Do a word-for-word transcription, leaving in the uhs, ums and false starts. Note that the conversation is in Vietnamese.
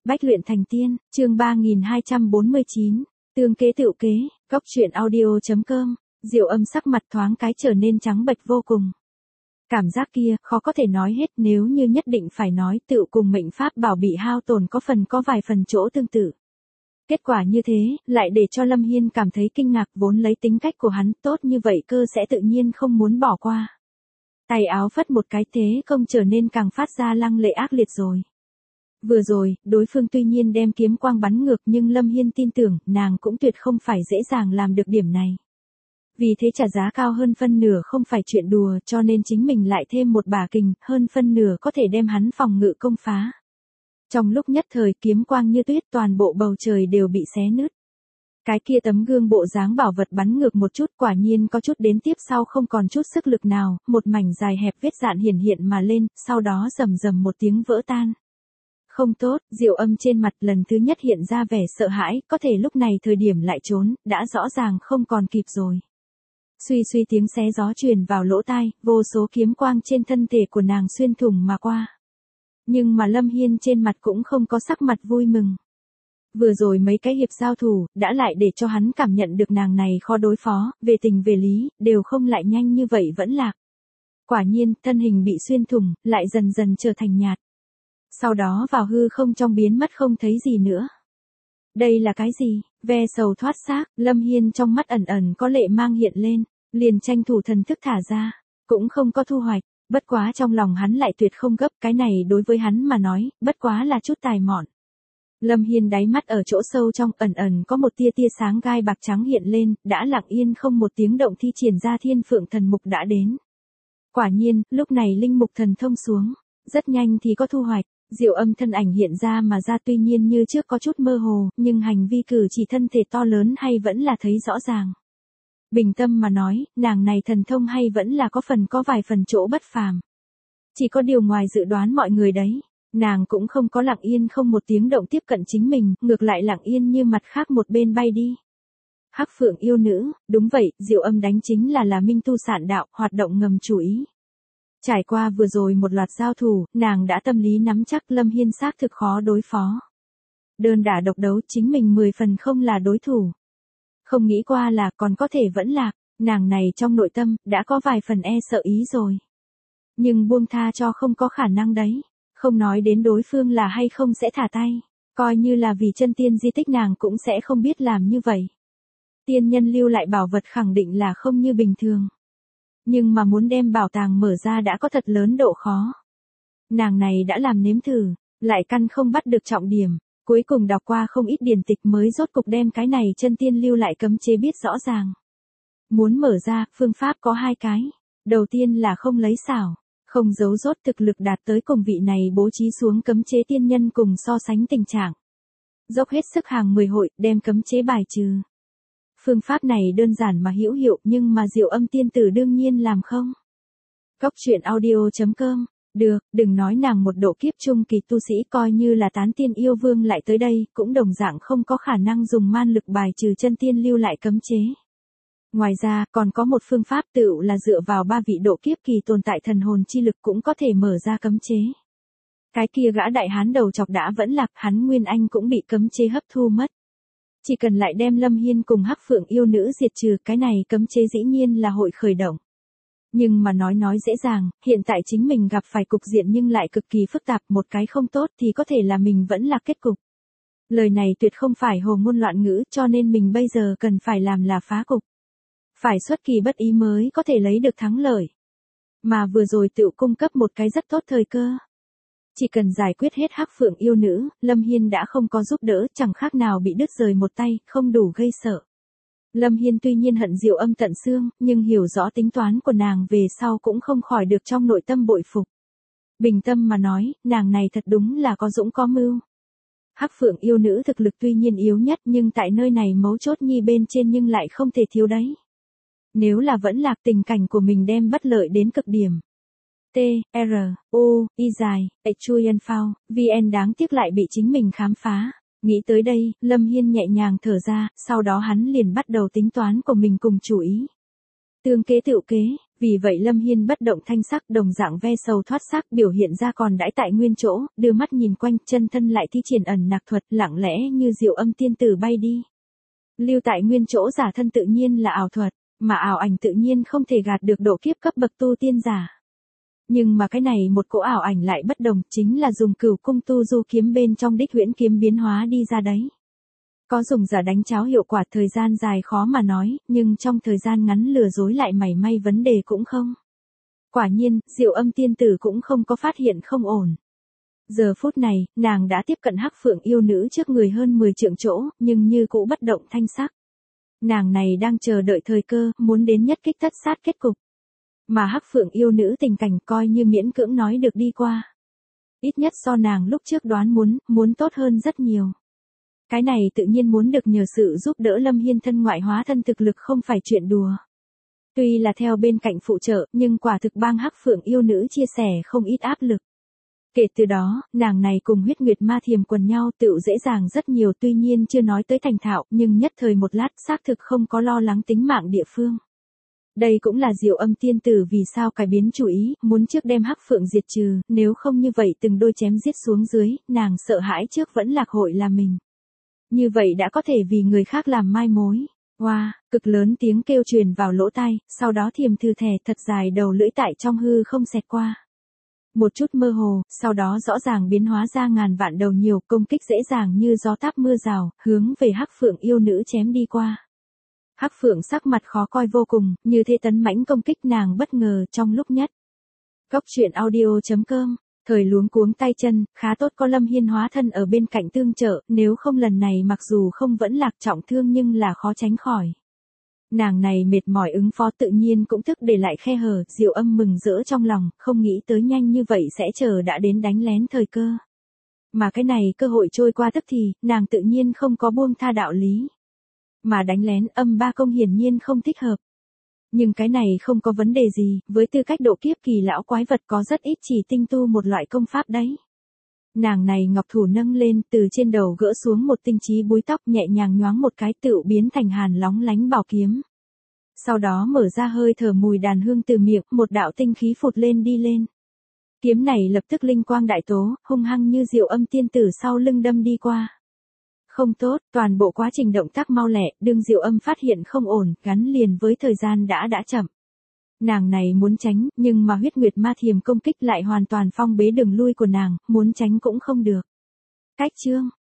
Bách luyện thành tiên, chương ba nghìn hai trăm bốn mươi chín, tương kế tựu kế, góc truyện audio.com, Diệu Âm sắc mặt thoáng cái trở nên trắng bệch vô cùng. Cảm giác kia, khó có thể nói hết, nếu như nhất định phải nói tựu cùng mệnh pháp bảo bị hao tổn có phần có vài phần chỗ tương tự. Kết quả như thế, lại để cho Lâm Hiên cảm thấy kinh ngạc, vốn lấy tính cách của hắn tốt như vậy cơ sẽ tự nhiên không muốn bỏ qua. Tay áo phất một cái thế công trở nên càng phát ra lăng lệ ác liệt rồi. Vừa rồi, đối phương tuy nhiên đem kiếm quang bắn ngược nhưng Lâm Hiên tin tưởng nàng cũng tuyệt không phải dễ dàng làm được điểm này. Vì thế trả giá cao hơn phân nửa không phải chuyện đùa, cho nên chính mình lại thêm một bả kình, hơn phân nửa có thể đem hắn phòng ngự công phá. Trong lúc nhất thời kiếm quang như tuyết, toàn bộ bầu trời đều bị xé nứt. Cái kia tấm gương bộ dáng bảo vật bắn ngược một chút, quả nhiên có chút đến tiếp sau không còn chút sức lực nào, một mảnh dài hẹp vết dạn hiển hiện mà lên, sau đó rầm rầm một tiếng vỡ tan. Không tốt, Diệu Âm trên mặt lần thứ nhất hiện ra vẻ sợ hãi, có thể lúc này thời điểm lại trốn, đã rõ ràng không còn kịp rồi. Suy suy tiếng xé gió truyền vào lỗ tai, vô số kiếm quang trên thân thể của nàng xuyên thủng mà qua. Nhưng mà Lâm Hiên trên mặt cũng không có sắc mặt vui mừng. Vừa rồi mấy cái hiệp giao thủ, đã lại để cho hắn cảm nhận được nàng này khó đối phó, về tình về lý, đều không lại nhanh như vậy vẫn lạc. Quả nhiên, thân hình bị xuyên thủng, lại dần dần trở thành nhạt. Sau đó vào hư không trong biến mất không thấy gì nữa. Đây là cái gì? Ve sầu thoát xác, Lâm Hiên trong mắt ẩn ẩn có lệ mang hiện lên, liền tranh thủ thần thức thả ra, cũng không có thu hoạch, bất quá trong lòng hắn lại tuyệt không gấp, cái này đối với hắn mà nói, bất quá là chút tài mọn. Lâm Hiên đáy mắt ở chỗ sâu trong ẩn ẩn có một tia tia sáng gai bạc trắng hiện lên, đã lặng yên không một tiếng động thi triển ra thiên phượng thần mục đã đến. Quả nhiên, lúc này linh mục thần thông xuống, rất nhanh thì có thu hoạch. Diệu Âm thân ảnh hiện ra mà ra, tuy nhiên như trước có chút mơ hồ, nhưng hành vi cử chỉ thân thể to lớn hay vẫn là thấy rõ ràng. Bình tâm mà nói, nàng này thần thông hay vẫn là có phần có vài phần chỗ bất phàm. Chỉ có điều ngoài dự đoán mọi người đấy, nàng cũng không có lặng yên không một tiếng động tiếp cận chính mình, ngược lại lặng yên như mặt khác một bên bay đi. Hắc Phượng yêu nữ, đúng vậy, Diệu Âm đánh chính là là minh tu sạn đạo, hoạt động ngầm chủ ý. Trải qua vừa rồi một loạt giao thủ, nàng đã tâm lý nắm chắc Lâm Hiên xác thực khó đối phó. Đơn đả độc đấu chính mình mười phần không là đối thủ. Không nghĩ qua là còn có thể vẫn lạc, nàng này trong nội tâm đã có vài phần e sợ ý rồi. Nhưng buông tha cho không có khả năng đấy, không nói đến đối phương là hay không sẽ thả tay, coi như là vì chân tiên di tích nàng cũng sẽ không biết làm như vậy. Tiên nhân lưu lại bảo vật khẳng định là không như bình thường. Nhưng mà muốn đem bảo tàng mở ra đã có thật lớn độ khó. Nàng này đã làm nếm thử, lại căn không bắt được trọng điểm, cuối cùng đọc qua không ít điển tịch mới rốt cục đem cái này chân tiên lưu lại cấm chế biết rõ ràng. Muốn mở ra, phương pháp có hai cái. Đầu tiên là không lấy xảo, không giấu rốt thực lực đạt tới cùng vị này bố trí xuống cấm chế tiên nhân cùng so sánh tình trạng. Dốc hết sức hàng mười hội, đem cấm chế bài trừ. Phương pháp này đơn giản mà hữu hiệu, nhưng mà Diệu Âm tiên tử đương nhiên làm không. Góc truyện audio.com, được, đừng nói nàng một độ kiếp trung kỳ tu sĩ coi như là tán tiên yêu vương lại tới đây, cũng đồng dạng không có khả năng dùng man lực bài trừ chân tiên lưu lại cấm chế. Ngoài ra, còn có một phương pháp tựu là dựa vào ba vị độ kiếp kỳ tồn tại thần hồn chi lực cũng có thể mở ra cấm chế. Cái kia gã đại hán đầu chọc đã vẫn lạc, hắn Nguyên Anh cũng bị cấm chế hấp thu mất. Chỉ cần lại đem Lâm Hiên cùng Hắc Phượng yêu nữ diệt trừ, cái này cấm chế dĩ nhiên là hội khởi động. Nhưng mà nói nói dễ dàng, hiện tại chính mình gặp phải cục diện nhưng lại cực kỳ phức tạp, một cái không tốt thì có thể là mình vẫn là kết cục. Lời này tuyệt không phải hồ ngôn loạn ngữ, cho nên mình bây giờ cần phải làm là phá cục. Phải xuất kỳ bất ý mới có thể lấy được thắng lợi. Mà vừa rồi tự cung cấp một cái rất tốt thời cơ. Chỉ cần giải quyết hết Hắc Phượng yêu nữ, Lâm Hiên đã không có giúp đỡ, chẳng khác nào bị đứt rời một tay, không đủ gây sợ. Lâm Hiên tuy nhiên hận Diệu Âm tận xương, nhưng hiểu rõ tính toán của nàng về sau cũng không khỏi được trong nội tâm bội phục. Bình tâm mà nói, nàng này thật đúng là có dũng có mưu. Hắc Phượng yêu nữ thực lực tuy nhiên yếu nhất, nhưng tại nơi này mấu chốt nhi bên trên nhưng lại không thể thiếu đấy. Nếu là vẫn lạc, tình cảnh của mình đem bất lợi đến cực điểm. T, R, U, Y dài, H Chuyen Phao, V N đáng tiếc lại bị chính mình khám phá. Nghĩ tới đây, Lâm Hiên nhẹ nhàng thở ra, sau đó hắn liền bắt đầu tính toán của mình cùng chủ ý. Tương kế tựu kế, Vì vậy Lâm Hiên bất động thanh sắc, đồng dạng ve sầu thoát xác, biểu hiện ra còn đãi tại nguyên chỗ, đưa mắt nhìn quanh, chân thân lại thi triển ẩn nặc thuật, lặng lẽ như diệu âm tiên tử bay đi. Lưu tại nguyên chỗ giả thân tự nhiên là ảo thuật, mà ảo ảnh tự nhiên không thể gạt được độ kiếp cấp bậc tu tiên giả. Nhưng mà cái này một cỗ ảo ảnh lại bất đồng, chính là dùng Cửu Cung Tu Du kiếm bên trong đích huyễn kiếm biến hóa đi ra đấy. Có dùng giả đánh cháo hiệu quả thời gian dài khó mà nói, nhưng trong thời gian ngắn lừa dối lại mảy may vấn đề cũng không. Quả nhiên, Diệu Âm tiên tử cũng không có phát hiện không ổn. Giờ phút này, nàng đã tiếp cận Hắc Phượng yêu nữ trước người hơn mười trượng chỗ, nhưng như cũ bất động thanh sắc. Nàng này đang chờ đợi thời cơ, muốn đến nhất kích tất sát kết cục. Mà Hắc Phượng yêu nữ tình cảnh coi như miễn cưỡng nói được đi qua. Ít nhất so nàng lúc trước đoán muốn, muốn tốt hơn rất nhiều. Cái này tự nhiên muốn được nhờ sự giúp đỡ Lâm Hiên thân ngoại hóa thân thực lực không phải chuyện đùa. Tuy là theo bên cạnh phụ trợ, nhưng quả thực bang Hắc Phượng yêu nữ chia sẻ không ít áp lực. Kể từ đó, nàng này cùng huyết nguyệt ma thiềm quần nhau tựu dễ dàng rất nhiều, tuy nhiên chưa nói tới thành thạo, nhưng nhất thời một lát xác thực không có lo lắng tính mạng địa phương. Đây cũng là Diệu Âm tiên tử vì sao cải biến chủ ý, muốn trước đem Hắc Phượng diệt trừ, nếu không như vậy từng đôi chém giết xuống dưới, nàng sợ hãi trước vẫn lạc hội là mình. Như vậy đã có thể vì người khác làm mai mối. Wow, cực lớn tiếng kêu truyền vào lỗ tai, sau đó thiềm thư thẻ thật dài đầu lưỡi tại trong hư không xẹt qua. Một chút mơ hồ, sau đó rõ ràng biến hóa ra ngàn vạn đầu nhiều, công kích dễ dàng như gió táp mưa rào, hướng về Hắc Phượng yêu nữ chém đi qua. Hắc Phượng sắc mặt khó coi vô cùng, như thế tấn mãnh công kích nàng bất ngờ trong lúc nhất. Góc truyện audio chấm com, thời luống cuống tay chân, khá tốt có Lâm Hiên hóa thân ở bên cạnh tương trợ, nếu không lần này mặc dù không vẫn lạc trọng thương nhưng là khó tránh khỏi. Nàng này mệt mỏi ứng phó tự nhiên cũng thức để lại khe hở, Diệu Âm mừng rỡ trong lòng, không nghĩ tới nhanh như vậy sẽ chờ đã đến đánh lén thời cơ. Mà cái này cơ hội trôi qua tức thì, nàng tự nhiên không có buông tha đạo lý. Mà đánh lén âm ba công hiển nhiên không thích hợp. Nhưng cái này không có vấn đề gì, với tư cách độ kiếp kỳ lão quái vật có rất ít chỉ tinh tu một loại công pháp đấy. Nàng này ngọc thủ nâng lên, từ trên đầu gỡ xuống một tinh chí búi tóc, nhẹ nhàng nhoáng một cái tựu biến thành hàn lóng lánh bảo kiếm. Sau đó mở ra hơi thở mùi đàn hương từ miệng, một đạo tinh khí phụt lên đi lên. Kiếm này lập tức linh quang đại tố, hung hăng như Diệu Âm tiên tử sau lưng đâm đi qua. Không tốt, toàn bộ quá trình động tác mau lẹ, đương Diệu Âm phát hiện không ổn, gắn liền với thời gian đã đã chậm. Nàng này muốn tránh, nhưng mà huyết nguyệt ma thiềm công kích lại hoàn toàn phong bế đường lui của nàng, muốn tránh cũng không được. Cách chương,